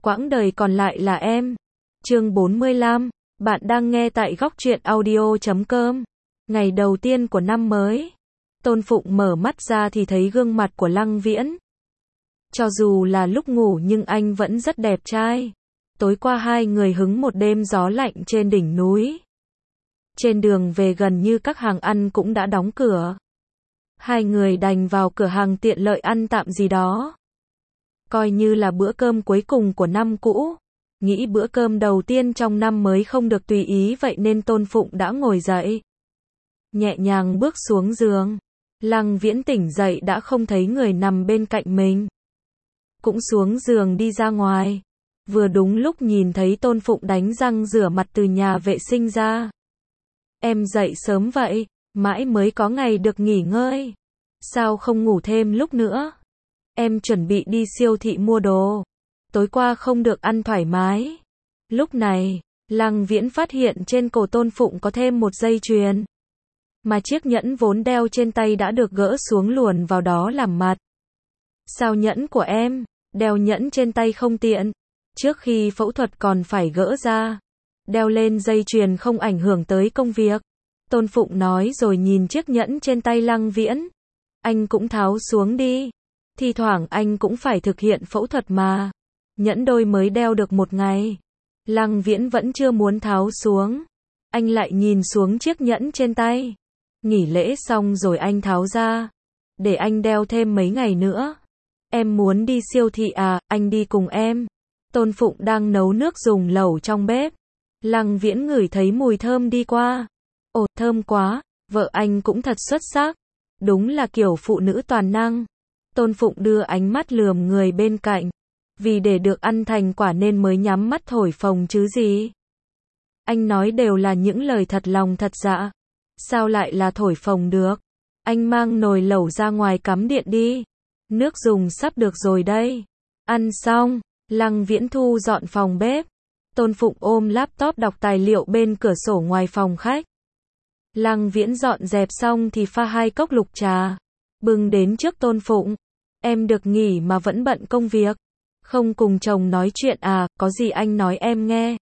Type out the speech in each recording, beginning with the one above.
quãng đời còn lại là em. Chương 45, bạn đang nghe tại góc truyện audio.com. Ngày đầu tiên của năm mới, Tôn Phụng mở mắt ra thì thấy gương mặt của Lăng Viễn. Cho dù là lúc ngủ nhưng anh vẫn rất đẹp trai. Tối qua hai người hứng một đêm gió lạnh trên đỉnh núi. Trên đường về gần như các hàng ăn cũng đã đóng cửa. Hai người đành vào cửa hàng tiện lợi ăn tạm gì đó. Coi như là bữa cơm cuối cùng của năm cũ. Nghĩ bữa cơm đầu tiên trong năm mới không được tùy ý vậy nên Tôn Phụng đã ngồi dậy. Nhẹ nhàng bước xuống giường. Lăng Viễn tỉnh dậy đã không thấy người nằm bên cạnh mình. Cũng xuống giường đi ra ngoài. Vừa đúng lúc nhìn thấy Tôn Phụng đánh răng rửa mặt từ nhà vệ sinh ra. Em dậy sớm vậy, mãi mới có ngày được nghỉ ngơi. Sao không ngủ thêm lúc nữa? Em chuẩn bị đi siêu thị mua đồ. Tối qua không được ăn thoải mái. Lúc này, Lăng Viễn phát hiện trên cổ Tôn Phụng có thêm một dây chuyền. Mà chiếc nhẫn vốn đeo trên tay đã được gỡ xuống luồn vào đó làm mặt. Sao nhẫn của em, đeo nhẫn trên tay không tiện. Trước khi phẫu thuật còn phải gỡ ra. Đeo lên dây chuyền không ảnh hưởng tới công việc. Tôn Phụng nói rồi nhìn chiếc nhẫn trên tay Lăng Viễn. Anh cũng tháo xuống đi. Thi thoảng anh cũng phải thực hiện phẫu thuật mà. Nhẫn đôi mới đeo được một ngày. Lăng Viễn vẫn chưa muốn tháo xuống. Anh lại nhìn xuống chiếc nhẫn trên tay. Nghỉ lễ xong rồi anh tháo ra. Để anh đeo thêm mấy ngày nữa. Em muốn đi siêu thị à, anh đi cùng em. Tôn Phụng đang nấu nước dùng lẩu trong bếp. Lăng Viễn ngửi thấy mùi thơm đi qua. Ồ, thơm quá, vợ anh cũng thật xuất sắc. Đúng là kiểu phụ nữ toàn năng. Tôn Phụng đưa ánh mắt lườm người bên cạnh. Vì để được ăn thành quả nên mới nhắm mắt thổi phồng chứ gì. Anh nói đều là những lời thật lòng thật dạ. Sao lại là thổi phồng được? Anh mang nồi lẩu ra ngoài cắm điện đi. Nước dùng sắp được rồi đây. Ăn xong, Lăng Viễn thu dọn phòng bếp. Tôn Phụng ôm laptop đọc tài liệu bên cửa sổ ngoài phòng khách. Lăng Viễn dọn dẹp xong thì pha 2 cốc lục trà. Bưng đến trước Tôn Phụng. Em được nghỉ mà vẫn bận công việc. Không cùng chồng nói chuyện à, có gì anh nói em nghe.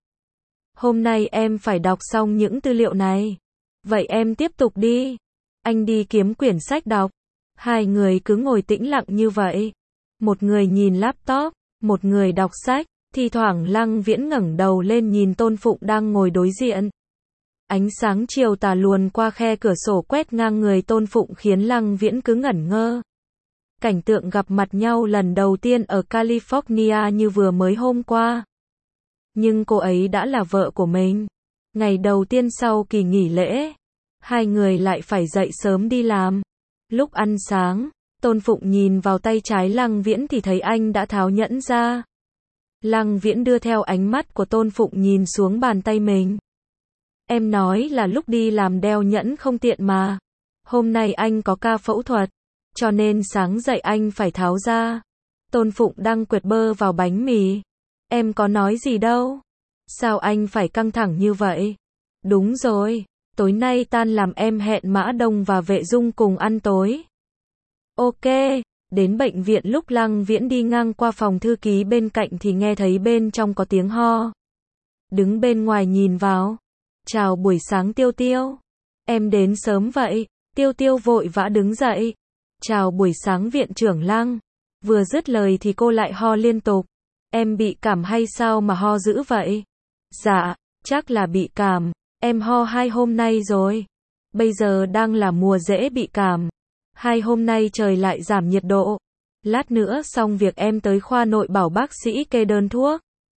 Hôm nay em phải đọc xong những tư liệu này. Vậy em tiếp tục đi. Anh đi kiếm quyển sách đọc. Hai người cứ ngồi tĩnh lặng như vậy. Một người nhìn laptop, một người đọc sách. Thi thoảng Lăng Viễn ngẩng đầu lên nhìn Tôn Phụng đang ngồi đối diện. Ánh sáng chiều tà luồn qua khe cửa sổ quét ngang người Tôn Phụng khiến Lăng Viễn cứ ngẩn ngơ. Cảnh tượng gặp mặt nhau lần đầu tiên ở California như vừa mới hôm qua. Nhưng cô ấy đã là vợ của mình. Ngày đầu tiên sau kỳ nghỉ lễ, hai người lại phải dậy sớm đi làm. Lúc ăn sáng, Tôn Phụng nhìn vào tay trái Lăng Viễn thì thấy anh đã tháo nhẫn ra. Lăng Viễn đưa theo ánh mắt của Tôn Phụng nhìn xuống bàn tay mình. Em nói là lúc đi làm đeo nhẫn không tiện mà. Hôm nay anh có ca phẫu thuật, cho nên sáng dậy anh phải tháo ra. Tôn Phụng đang quệt bơ vào bánh mì. Em có nói gì đâu. Sao anh phải căng thẳng như vậy? Đúng rồi, tối nay tan làm em hẹn Mã Đông và Vệ Dung cùng ăn tối. Ok. Đến bệnh viện lúc Lăng Viễn đi ngang qua phòng thư ký bên cạnh thì nghe thấy bên trong có tiếng ho. Đứng bên ngoài nhìn vào. Chào buổi sáng Tiêu Tiêu. Em đến sớm vậy. Tiêu Tiêu vội vã đứng dậy. Chào buổi sáng viện trưởng Lăng. Vừa dứt lời thì cô lại ho liên tục. Em bị cảm hay sao mà ho dữ vậy? Dạ, chắc là bị cảm. Em ho 2 hôm nay rồi. Bây giờ đang là mùa dễ bị cảm. 2 hôm nay trời lại giảm nhiệt độ. Lát nữa xong việc em tới khoa nội bảo bác sĩ kê đơn thuốc.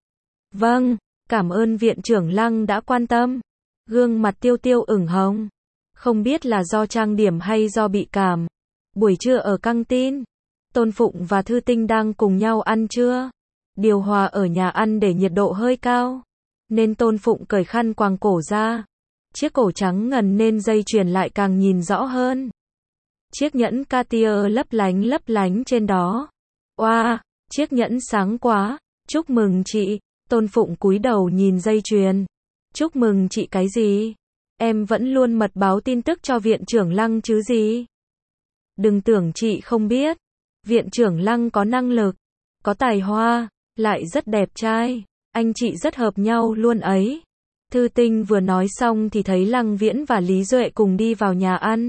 Vâng, cảm ơn viện trưởng Lăng đã quan tâm. Gương mặt Tiêu Tiêu ửng hồng. Không biết là do trang điểm hay do bị cảm. Buổi trưa ở căng tin, Tôn Phụng và Thư Tinh đang cùng nhau ăn trưa. Điều hòa ở nhà ăn để nhiệt độ hơi cao. Nên Tôn Phụng cởi khăn quàng cổ ra. Chiếc cổ trắng ngần nên dây chuyền lại càng nhìn rõ hơn. Chiếc nhẫn Cartier lấp lánh trên đó. Oa, chiếc nhẫn sáng quá. Chúc mừng chị. Tôn Phụng cúi đầu nhìn dây chuyền. Chúc mừng chị cái gì? Em vẫn luôn mật báo tin tức cho viện trưởng Lăng chứ gì? Đừng tưởng chị không biết. Viện trưởng Lăng có năng lực, có tài hoa, lại rất đẹp trai, anh chị rất hợp nhau luôn ấy. Thư Tinh vừa nói xong thì thấy Lăng Viễn và Lý Duệ cùng đi vào nhà ăn.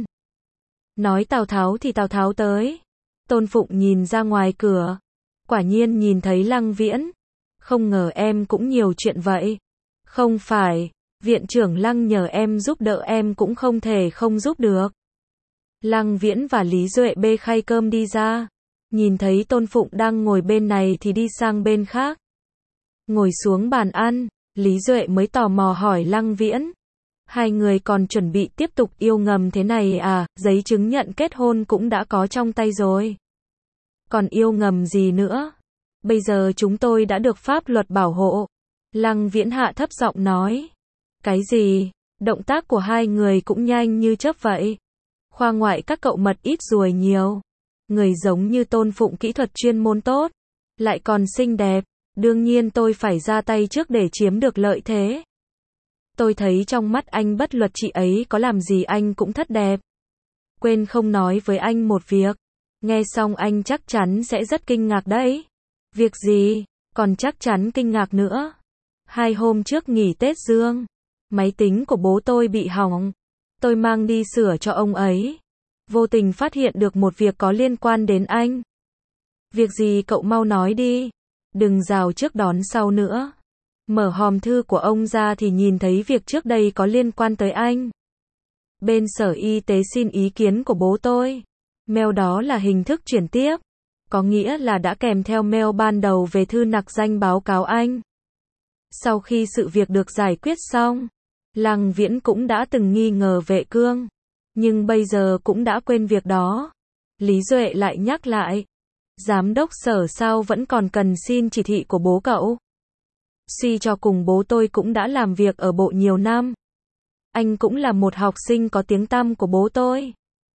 Nói Tào Tháo thì Tào Tháo tới. Tôn Phụng nhìn ra ngoài cửa, quả nhiên nhìn thấy Lăng Viễn. Không ngờ em cũng nhiều chuyện vậy. Không phải, viện trưởng Lăng nhờ em giúp đỡ em cũng không thể không giúp được. Lăng Viễn và Lý Duệ bê khay cơm đi ra. Nhìn thấy Tôn Phụng đang ngồi bên này thì đi sang bên khác. Ngồi xuống bàn ăn, Lý Duệ mới tò mò hỏi Lăng Viễn. Hai người còn chuẩn bị tiếp tục yêu ngầm thế này à, giấy chứng nhận kết hôn cũng đã có trong tay rồi. Còn yêu ngầm gì nữa? Bây giờ chúng tôi đã được pháp luật bảo hộ. Lăng Viễn hạ thấp giọng nói. Cái gì? Động tác của hai người cũng nhanh như chớp vậy. Khoa ngoại các cậu mật ít ruồi nhiều. Người giống như Tôn Phụng kỹ thuật chuyên môn tốt, lại còn xinh đẹp. Đương nhiên tôi phải ra tay trước để chiếm được lợi thế. Tôi thấy trong mắt anh bất luật chị ấy có làm gì anh cũng thất đẹp. Quên không nói với anh một việc. Nghe xong anh chắc chắn sẽ rất kinh ngạc đấy. Việc gì? Còn chắc chắn kinh ngạc nữa. 2 hôm trước nghỉ Tết Dương, máy tính của bố tôi bị hỏng. Tôi mang đi sửa cho ông ấy. Vô tình phát hiện được một việc có liên quan đến anh. Việc gì cậu mau nói đi. Đừng rào trước đón sau nữa. Mở hòm thư của ông ra thì nhìn thấy việc trước đây có liên quan tới anh. Bên Sở Y tế xin ý kiến của bố tôi. Mail đó là hình thức chuyển tiếp. Có nghĩa là đã kèm theo mail ban đầu về thư nặc danh báo cáo anh. Sau khi sự việc được giải quyết xong, Lăng Viễn cũng đã từng nghi ngờ Vệ Cương. Nhưng bây giờ cũng đã quên việc đó. Lý Duệ lại nhắc lại. Giám đốc Sở sao vẫn còn cần xin chỉ thị của bố cậu? Suy cho cùng bố tôi cũng đã làm việc ở bộ nhiều năm. Anh cũng là một học sinh có tiếng tăm của bố tôi.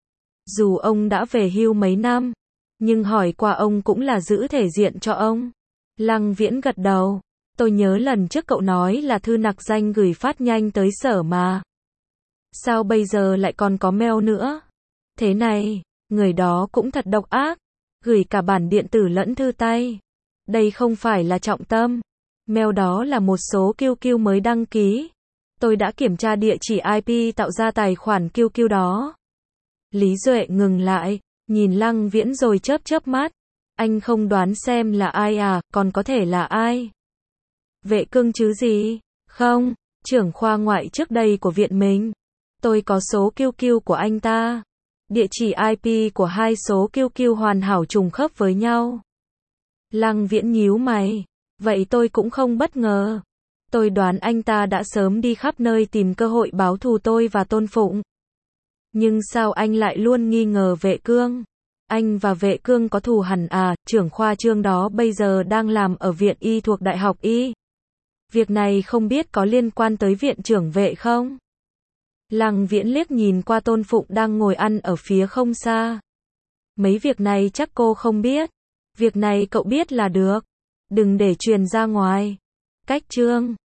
Dù ông đã về hưu mấy năm, nhưng hỏi qua ông cũng là giữ thể diện cho ông. Lăng Viễn gật đầu. Tôi nhớ lần trước cậu nói là thư nặc danh gửi phát nhanh tới Sở mà. Sao bây giờ lại còn có mail nữa? Thế này, người đó cũng thật độc ác. Gửi cả bản điện tử lẫn thư tay. Đây không phải là trọng tâm. Mail đó là một số QQ mới đăng ký. Tôi đã kiểm tra địa chỉ IP tạo ra tài khoản QQ đó. Lý Duệ ngừng lại, nhìn Lăng Viễn rồi chớp chớp mắt. Anh không đoán xem là ai à, còn có thể là ai? Vệ Cương chứ gì? Không, trưởng khoa ngoại trước đây của viện mình. Tôi có số QQ của anh ta. Địa chỉ IP của 2 số QQ hoàn hảo trùng khớp với nhau. Lăng Viễn nhíu mày. Vậy tôi cũng không bất ngờ. Tôi đoán anh ta đã sớm đi khắp nơi tìm cơ hội báo thù tôi và Tôn Phụng. Nhưng sao anh lại luôn nghi ngờ Vệ Cương? Anh và Vệ Cương có thù hằn à? Trưởng khoa Trương đó bây giờ đang làm ở viện y thuộc Đại học Y. Việc này không biết có liên quan tới viện trưởng Vệ không? Lăng Viễn liếc nhìn qua Tôn Phụng đang ngồi ăn ở phía không xa. Mấy việc này chắc cô không biết. Việc này cậu biết là được. Đừng để truyền ra ngoài. Cách Trương.